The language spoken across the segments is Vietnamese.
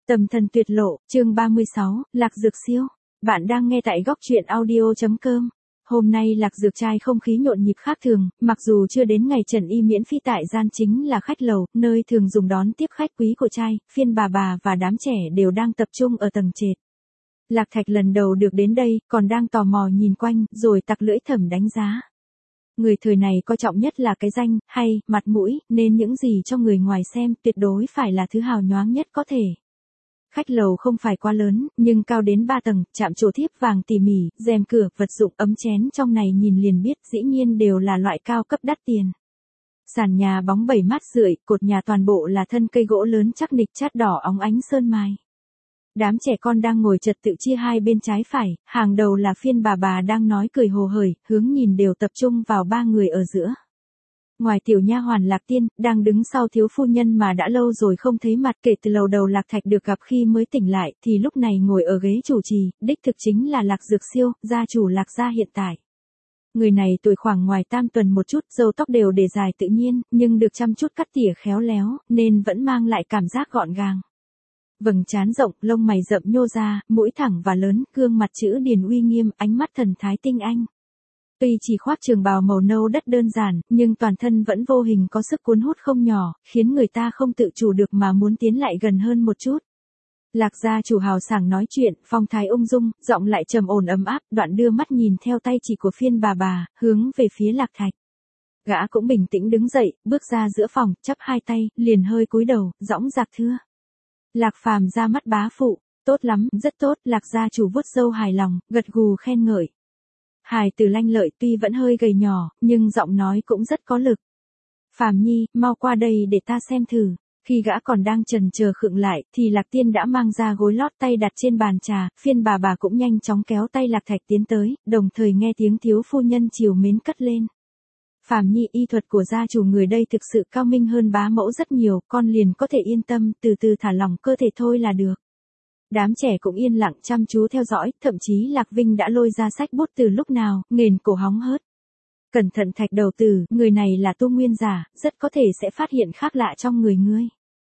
Tâm thần tuyệt lộ, chương 36, Lạc Dược Siêu. Bạn đang nghe tại góc truyện audio.com. Hôm nay Lạc Dược trai không khí nhộn nhịp khác thường, mặc dù chưa đến ngày trần y miễn phí tại gian chính là khách lầu, nơi thường dùng đón tiếp khách quý của trai, phiên bà và đám trẻ đều đang tập trung ở tầng trệt. Lạc Thạch lần đầu được đến đây, còn đang tò mò nhìn quanh, rồi tặc lưỡi thầm đánh giá. Người thời này coi trọng nhất là cái danh, hay, mặt mũi, nên những gì cho người ngoài xem tuyệt đối phải là thứ hào nhoáng nhất có thể. Khách lầu không phải quá lớn, nhưng cao đến 3 tầng, chạm trổ thiếp vàng tỉ mỉ, rèm cửa, vật dụng ấm chén trong này nhìn liền biết dĩ nhiên đều là loại cao cấp đắt tiền. Sàn nhà bóng bẩy mát rượi, cột nhà toàn bộ là thân cây gỗ lớn chắc nịch chát đỏ óng ánh sơn mài. Đám trẻ con đang ngồi trật tự chia hai bên trái phải, hàng đầu là phiên bà đang nói cười hồ hởi, hướng nhìn đều tập trung vào ba người ở giữa. Ngoài tiểu nha hoàn Lạc Tiên, đang đứng sau thiếu phu nhân mà đã lâu rồi không thấy mặt kể từ lầu đầu Lạc Thạch được gặp khi mới tỉnh lại, thì lúc này ngồi ở ghế chủ trì, đích thực chính là Lạc Dược Siêu, gia chủ Lạc gia hiện tại. Người này tuổi khoảng ngoài tam tuần một chút, râu tóc đều để dài tự nhiên, nhưng được chăm chút cắt tỉa khéo léo, nên vẫn mang lại cảm giác gọn gàng. Vầng trán rộng, lông mày rậm nhô ra, mũi thẳng và lớn, gương mặt chữ điển uy nghiêm, ánh mắt thần thái tinh anh. Tuy chỉ khoác trường bào màu nâu đất đơn giản, nhưng toàn thân vẫn vô hình có sức cuốn hút không nhỏ, khiến người ta không tự chủ được mà muốn tiến lại gần hơn một chút. Lạc gia chủ hào sảng nói chuyện, phong thái ung dung, giọng lại trầm ổn ấm áp, đoạn đưa mắt nhìn theo tay chỉ của phiên bà, hướng về phía Lạc Thạch. Gã cũng bình tĩnh đứng dậy, bước ra giữa phòng, chắp hai tay, liền hơi cúi đầu, dõng dạc thưa. Lạc Phàm ra mắt bá phụ, tốt lắm, rất tốt, Lạc gia chủ vuốt râu hài lòng, gật gù khen ngợi. Hài Tử lanh lợi tuy vẫn hơi gầy nhỏ, nhưng giọng nói cũng rất có lực. Phàm nhi, mau qua đây để ta xem thử. Khi gã còn đang chần chờ khựng lại, thì Lạc Tiên đã mang ra gối lót tay đặt trên bàn trà, phiên bà cũng nhanh chóng kéo tay Lạc Thạch tiến tới, đồng thời nghe tiếng thiếu phu nhân chiều mến cất lên. Phàm nhi, y thuật của gia chủ người đây thực sự cao minh hơn bá mẫu rất nhiều, con liền có thể yên tâm, từ từ thả lỏng cơ thể thôi là được. Đám trẻ cũng yên lặng chăm chú theo dõi, thậm chí Lạc Vinh đã lôi ra sách bút từ lúc nào, nghền cổ hóng hớt. Cẩn thận Thạch đầu tử, người này là tu nguyên giả, rất có thể sẽ phát hiện khác lạ trong người ngươi.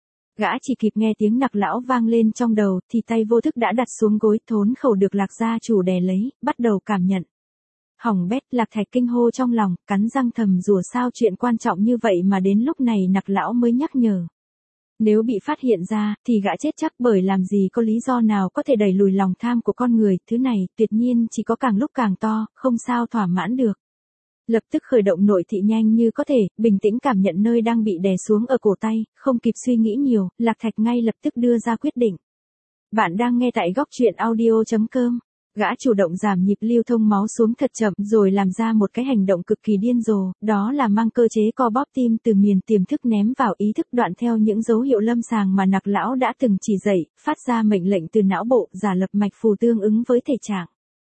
Gã chỉ kịp nghe tiếng nặc lão vang lên trong đầu, thì tay vô thức đã đặt xuống gối, thốn khẩu được Lạc gia chủ đè lấy, bắt đầu cảm nhận. Hỏng bét, Lạc Thạch kinh hô trong lòng, cắn răng thầm rủa sao chuyện quan trọng như vậy mà đến lúc này nặc lão mới nhắc nhở. Nếu bị phát hiện ra, thì gã chết chắc, bởi làm gì có lý do nào có thể đẩy lùi lòng tham của con người, thứ này, tuyệt nhiên chỉ có càng lúc càng to, không sao thỏa mãn được. Lập tức khởi động nội thị nhanh như có thể, bình tĩnh cảm nhận nơi đang bị đè xuống ở cổ tay, không kịp suy nghĩ nhiều, Lạc Thạch ngay lập tức đưa ra quyết định. Bạn đang nghe tại góc truyện audio.com. Gã chủ động giảm nhịp lưu thông máu xuống thật chậm rồi làm ra một cái hành động cực kỳ điên rồ, đó là mang cơ chế co bóp tim từ miền tiềm thức ném vào ý thức đoạn theo những dấu hiệu lâm sàng mà nặc lão đã từng chỉ dạy, phát ra mệnh lệnh từ não bộ, giả lập mạch phù tương ứng với thể trạng.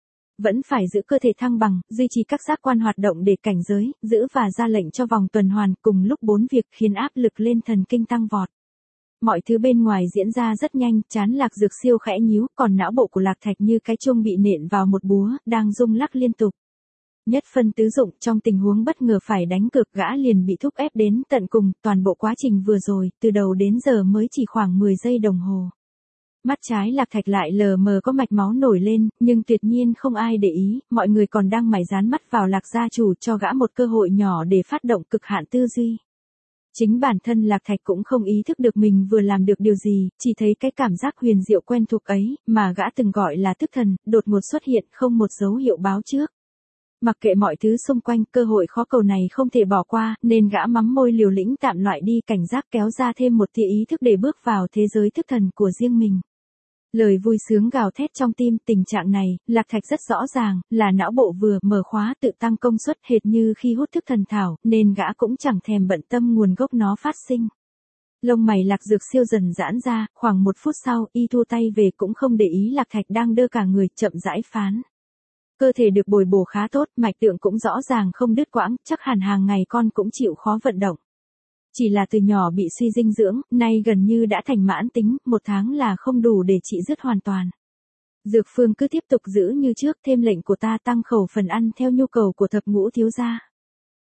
Vẫn phải giữ cơ thể thăng bằng, duy trì các giác quan hoạt động để cảnh giới, giữ và ra lệnh cho vòng tuần hoàn, cùng lúc 4 việc khiến áp lực lên thần kinh tăng vọt. Mọi thứ bên ngoài diễn ra rất nhanh, trán Lạc Dược Siêu khẽ nhíu, còn não bộ của Lạc Thạch như cái chuông bị nện vào một búa, đang rung lắc liên tục. Nhất phân tứ dụng, trong tình huống bất ngờ phải đánh cược, gã liền bị thúc ép đến tận cùng, toàn bộ quá trình vừa rồi, từ đầu đến giờ mới chỉ khoảng 10 giây đồng hồ. Mắt trái Lạc Thạch lại lờ mờ có mạch máu nổi lên, nhưng tuyệt nhiên không ai để ý, mọi người còn đang mải dán mắt vào Lạc gia chủ, cho gã một cơ hội nhỏ để phát động cực hạn tư duy. Chính bản thân Lạc Thạch cũng không ý thức được mình vừa làm được điều gì, chỉ thấy cái cảm giác huyền diệu quen thuộc ấy, mà gã từng gọi là thức thần, đột ngột xuất hiện không một dấu hiệu báo trước. Mặc kệ mọi thứ xung quanh, cơ hội khó cầu này không thể bỏ qua, nên gã mắm môi liều lĩnh tạm loại đi cảnh giác, kéo ra thêm một tia ý thức để bước vào thế giới thức thần của riêng mình. Lời vui sướng gào thét trong tim, tình trạng này, Lạc Thạch rất rõ ràng, là não bộ vừa mở khóa tự tăng công suất hệt như khi hút thức thần thảo, nên gã cũng chẳng thèm bận tâm nguồn gốc nó phát sinh. Lông mày Lạc Dược Siêu dần giãn ra, khoảng 1 phút sau, y thu tay về cũng không để ý Lạc Thạch đang đơ cả người, chậm rãi phán. Cơ thể được bồi bổ khá tốt, mạch tượng cũng rõ ràng không đứt quãng, chắc hẳn hàng ngày con cũng chịu khó vận động. Chỉ là từ nhỏ bị suy dinh dưỡng, nay gần như đã thành mãn tính, 1 tháng là không đủ để trị dứt hoàn toàn. Dược phương cứ tiếp tục giữ như trước, thêm lệnh của ta tăng khẩu phần ăn theo nhu cầu của thập ngũ thiếu gia.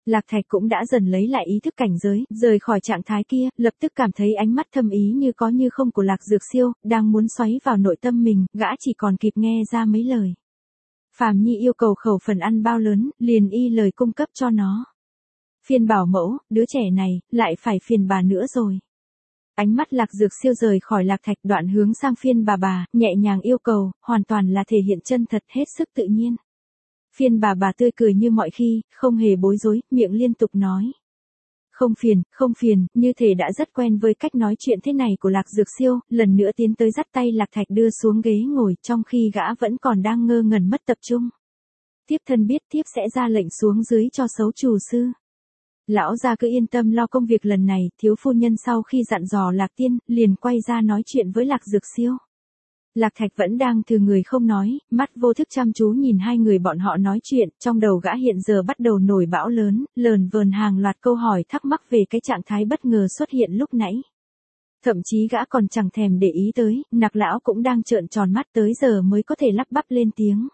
Lạc Thạch cũng đã dần lấy lại ý thức cảnh giới, rời khỏi trạng thái kia, lập tức cảm thấy ánh mắt thâm ý như có như không của Lạc Dược Siêu, đang muốn xoáy vào nội tâm mình, gã chỉ còn kịp nghe ra mấy lời. Phàm Nhi yêu cầu khẩu phần ăn bao lớn, liền y lời cung cấp cho nó. Phiền bảo mẫu, đứa trẻ này, lại phải phiền bà nữa rồi. Ánh mắt Lạc Dược Siêu rời khỏi Lạc Thạch đoạn hướng sang phiên bà, nhẹ nhàng yêu cầu, hoàn toàn là thể hiện chân thật hết sức tự nhiên. Phiên bà tươi cười như mọi khi, không hề bối rối, miệng liên tục nói. Không phiền, như thể đã rất quen với cách nói chuyện thế này của Lạc Dược Siêu, lần nữa tiến tới dắt tay Lạc Thạch đưa xuống ghế ngồi trong khi gã vẫn còn đang ngơ ngẩn mất tập trung. Thiếp thân biết thiếp sẽ ra lệnh xuống dưới cho Sấu Trù sư. Lão gia cứ yên tâm lo công việc lần này, thiếu phu nhân sau khi dặn dò Lạc Tiên, liền quay ra nói chuyện với Lạc Dược Siêu. Lạc Thạch vẫn đang thừa người không nói, mắt vô thức chăm chú nhìn hai người bọn họ nói chuyện, trong đầu gã hiện giờ bắt đầu nổi bão lớn, lờn vờn hàng loạt câu hỏi thắc mắc về cái trạng thái bất ngờ xuất hiện lúc nãy. Thậm chí gã còn chẳng thèm để ý tới, Nặc lão cũng đang trợn tròn mắt tới giờ mới có thể lắp bắp lên tiếng.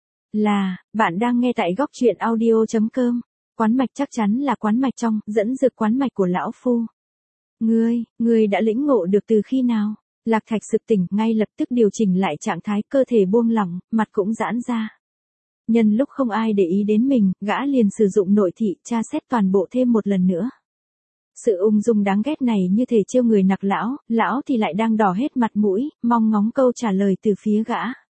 Bạn đang nghe tại góc truyện audio.com. Quán mạch chắc chắn là quán mạch trong, dẫn dược quán mạch của lão phu. Ngươi đã lĩnh ngộ được từ khi nào? Lạc Thạch sực tỉnh, ngay lập tức điều chỉnh lại trạng thái, cơ thể buông lỏng, mặt cũng giãn ra. Nhân lúc không ai để ý đến mình, gã liền sử dụng nội thị, tra xét toàn bộ thêm một lần nữa. Sự ung dung đáng ghét này như thể trêu người Nặc lão thì lại đang đỏ hết mặt mũi, mong ngóng câu trả lời từ phía gã.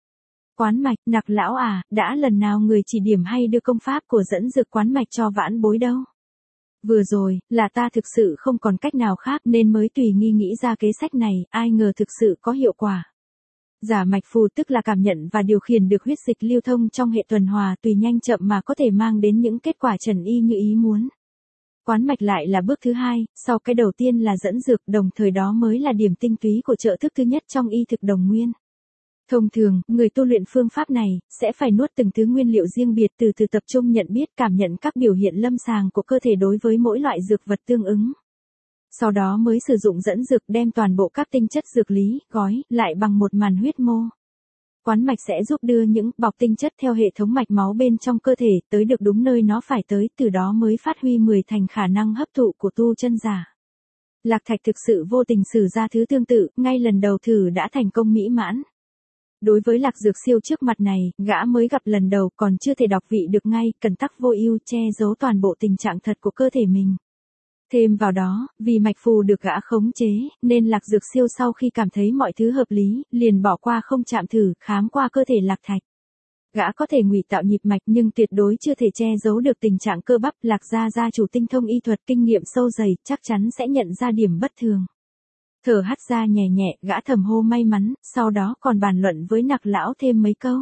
Quán mạch, Nặc lão à, đã lần nào người chỉ điểm hay đưa công pháp của dẫn dược quán mạch cho vãn bối đâu. Vừa rồi, là ta thực sự không còn cách nào khác nên mới tùy nghi nghĩ ra kế sách này, ai ngờ thực sự có hiệu quả. Giả mạch phù tức là cảm nhận và điều khiển được huyết dịch lưu thông trong hệ tuần hoàn tùy nhanh chậm mà có thể mang đến những kết quả trần y như ý muốn. Quán mạch lại là bước thứ hai, sau cái đầu tiên là dẫn dược, đồng thời đó mới là điểm tinh túy của trợ thức thứ nhất trong y thực đồng nguyên. Thông thường, người tu luyện phương pháp này, sẽ phải nuốt từng thứ nguyên liệu riêng biệt từ tập trung nhận biết cảm nhận các biểu hiện lâm sàng của cơ thể đối với mỗi loại dược vật tương ứng. Sau đó mới sử dụng dẫn dược đem toàn bộ các tinh chất dược lý, gói, lại bằng một màn huyết mô. Quán mạch sẽ giúp đưa những bọc tinh chất theo hệ thống mạch máu bên trong cơ thể tới được đúng nơi nó phải tới, từ đó mới phát huy 10 thành khả năng hấp thụ của tu chân giả. Lạc Thạch thực sự vô tình sử ra thứ tương tự, ngay lần đầu thử đã thành công mỹ mãn. Đối với Lạc Dược Siêu trước mặt này, gã mới gặp lần đầu còn chưa thể đọc vị được ngay, cần tắc vô ưu che giấu toàn bộ tình trạng thật của cơ thể mình. Thêm vào đó, vì mạch phù được gã khống chế, nên Lạc Dược Siêu sau khi cảm thấy mọi thứ hợp lý, liền bỏ qua không chạm thử, khám qua cơ thể Lạc Thạch. Gã có thể ngụy tạo nhịp mạch nhưng tuyệt đối chưa thể che giấu được tình trạng cơ bắp. Lạc gia chủ tinh thông y thuật kinh nghiệm sâu dày, chắc chắn sẽ nhận ra điểm bất thường. Thở hắt ra nhẹ nhẹ, gã thầm hô may mắn, sau đó còn bàn luận với Nặc lão thêm mấy câu.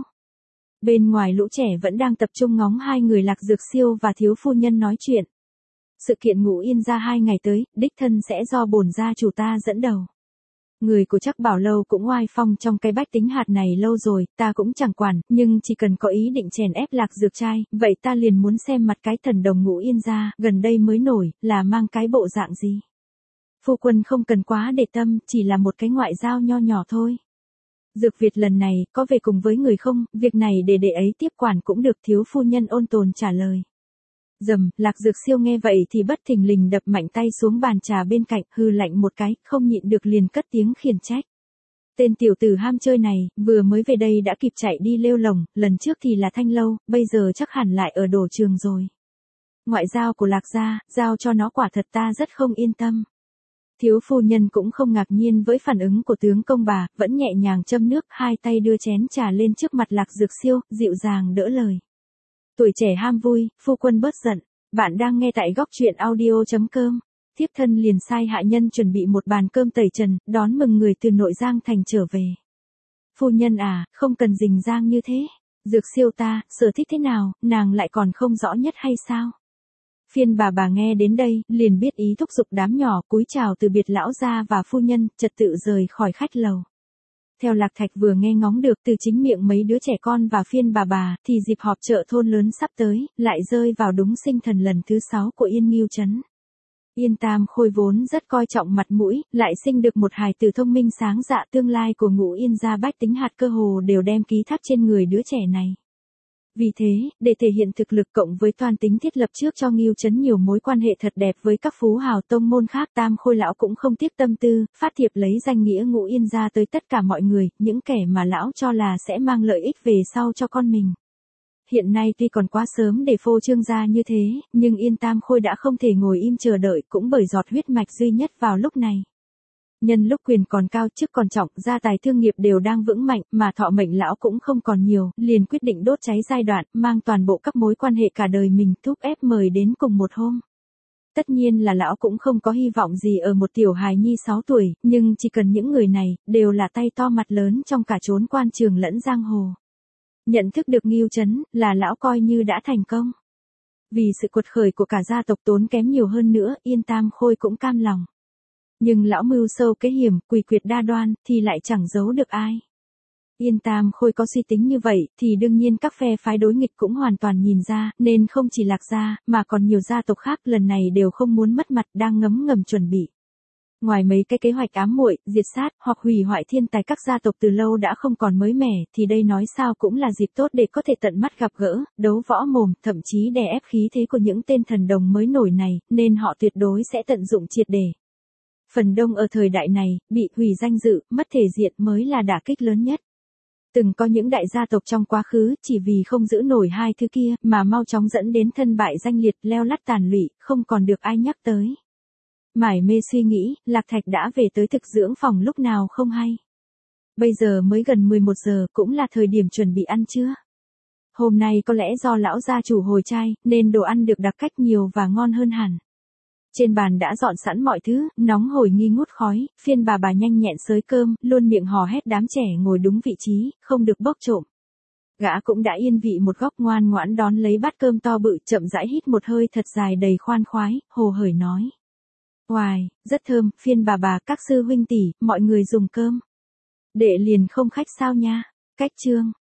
Bên ngoài lũ trẻ vẫn đang tập trung ngóng hai người Lạc Dược Siêu và thiếu phu nhân nói chuyện. Sự kiện Ngũ Yên gia 2 ngày tới, đích thân sẽ do bổn gia chủ ta dẫn đầu. Người của Trắc Bảo Lâu cũng oai phong trong cái bách tính hạt này lâu rồi, ta cũng chẳng quản, nhưng chỉ cần có ý định chèn ép Lạc Dược trai, vậy ta liền muốn xem mặt cái thần đồng Ngũ Yên gia, gần đây mới nổi, là mang cái bộ dạng gì. Phu quân không cần quá để tâm, chỉ là một cái ngoại giao nho nhỏ thôi. Dược Việt lần này, có về cùng với người không, việc này để đệ ấy tiếp quản cũng được, thiếu phu nhân ôn tồn trả lời. Lạc Dược Siêu nghe vậy thì bất thình lình đập mạnh tay xuống bàn trà bên cạnh, hư lạnh một cái, không nhịn được liền cất tiếng khiển trách. Tên tiểu tử ham chơi này, vừa mới về đây đã kịp chạy đi lêu lồng, lần trước thì là Thanh Lâu, bây giờ chắc hẳn lại ở Đổ Trường rồi. Ngoại giao của Lạc gia, giao cho nó quả thật ta rất không yên tâm. Thiếu phu nhân cũng không ngạc nhiên với phản ứng của tướng công bà, vẫn nhẹ nhàng châm nước, hai tay đưa chén trà lên trước mặt Lạc Dược Siêu, dịu dàng đỡ lời. Tuổi trẻ ham vui, phu quân bớt giận. Bạn đang nghe tại góc truyện audio.com. Thiếp thân liền sai hạ nhân chuẩn bị một bàn cơm tẩy trần, đón mừng người từ nội Giang thành trở về. Phu nhân à, không cần rình rang như thế. Dược Siêu ta, sở thích thế nào, nàng lại còn không rõ nhất hay sao? Phiên bà nghe đến đây, liền biết ý thúc giục đám nhỏ, cúi chào từ biệt lão gia và phu nhân, trật tự rời khỏi khách lầu. Theo Lạc Thạch vừa nghe ngóng được từ chính miệng mấy đứa trẻ con và phiên bà, thì dịp họp chợ thôn lớn sắp tới, lại rơi vào đúng sinh thần lần thứ 6 của Yên Ngưu Trấn. Yên Tam Khôi vốn rất coi trọng mặt mũi, lại sinh được một hài tử thông minh sáng dạ, tương lai của Ngũ Yên gia bách tính hạt cơ hồ đều đem ký thác trên người đứa trẻ này. Vì thế, để thể hiện thực lực cộng với toan tính thiết lập trước cho Ngưu Trấn nhiều mối quan hệ thật đẹp với các phú hào tông môn khác, Tam Khôi lão cũng không tiếc tâm tư, phát thiệp lấy danh nghĩa Ngũ Yên ra tới tất cả mọi người, những kẻ mà lão cho là sẽ mang lợi ích về sau cho con mình. Hiện nay tuy còn quá sớm để phô trương ra như thế, nhưng Yên Tam Khôi đã không thể ngồi im chờ đợi, cũng bởi giọt huyết mạch duy nhất vào lúc này. Nhân lúc quyền còn cao chức còn trọng, gia tài thương nghiệp đều đang vững mạnh, mà thọ mệnh lão cũng không còn nhiều, liền quyết định đốt cháy giai đoạn, mang toàn bộ các mối quan hệ cả đời mình thúc ép mời đến cùng một hôm. Tất nhiên là lão cũng không có hy vọng gì ở một tiểu hài nhi 6 tuổi, nhưng chỉ cần những người này, đều là tay to mặt lớn trong cả chốn quan trường lẫn giang hồ. Nhận thức được Ngưu Trấn, là lão coi như đã thành công. Vì sự quật khởi của cả gia tộc tốn kém nhiều hơn nữa, Yên Tam Khôi cũng cam lòng. Nhưng lão mưu sâu kế hiểm, quỷ quyệt đa đoan, thì lại chẳng giấu được ai. Yên Tam Khôi có suy tính như vậy, thì đương nhiên các phe phái đối nghịch cũng hoàn toàn nhìn ra, nên không chỉ Lạc gia, mà còn nhiều gia tộc khác lần này đều không muốn mất mặt, đang ngấm ngầm chuẩn bị. Ngoài mấy cái kế hoạch ám muội, diệt sát, hoặc hủy hoại thiên tài các gia tộc từ lâu đã không còn mới mẻ, thì đây nói sao cũng là dịp tốt để có thể tận mắt gặp gỡ, đấu võ mồm, thậm chí đè ép khí thế của những tên thần đồng mới nổi này, nên họ tuyệt đối sẽ tận dụng triệt để. Phần đông ở thời đại này, bị hủy danh dự, mất thể diện mới là đả kích lớn nhất. Từng có những đại gia tộc trong quá khứ, chỉ vì không giữ nổi hai thứ kia, mà mau chóng dẫn đến thân bại danh liệt, leo lắt tàn lụy, không còn được ai nhắc tới. Mải mê suy nghĩ, Lạc Thạch đã về tới thực dưỡng phòng lúc nào không hay. Bây giờ mới gần 11 giờ, cũng là thời điểm chuẩn bị ăn trưa. Hôm nay có lẽ do lão gia chủ hồi trai, nên đồ ăn được đặc cách nhiều và ngon hơn hẳn. Trên bàn đã dọn sẵn mọi thứ, nóng hổi nghi ngút khói, Phiên bà nhanh nhẹn xới cơm, luôn miệng hò hét đám trẻ ngồi đúng vị trí, không được bốc trộm. Gã cũng đã yên vị một góc ngoan ngoãn đón lấy bát cơm to bự, chậm rãi hít một hơi thật dài đầy khoan khoái, hồ hởi nói. Oài, rất thơm, Phiên bà, các sư huynh tỷ, mọi người dùng cơm. Đệ liền không khách sao nha. Cách chương.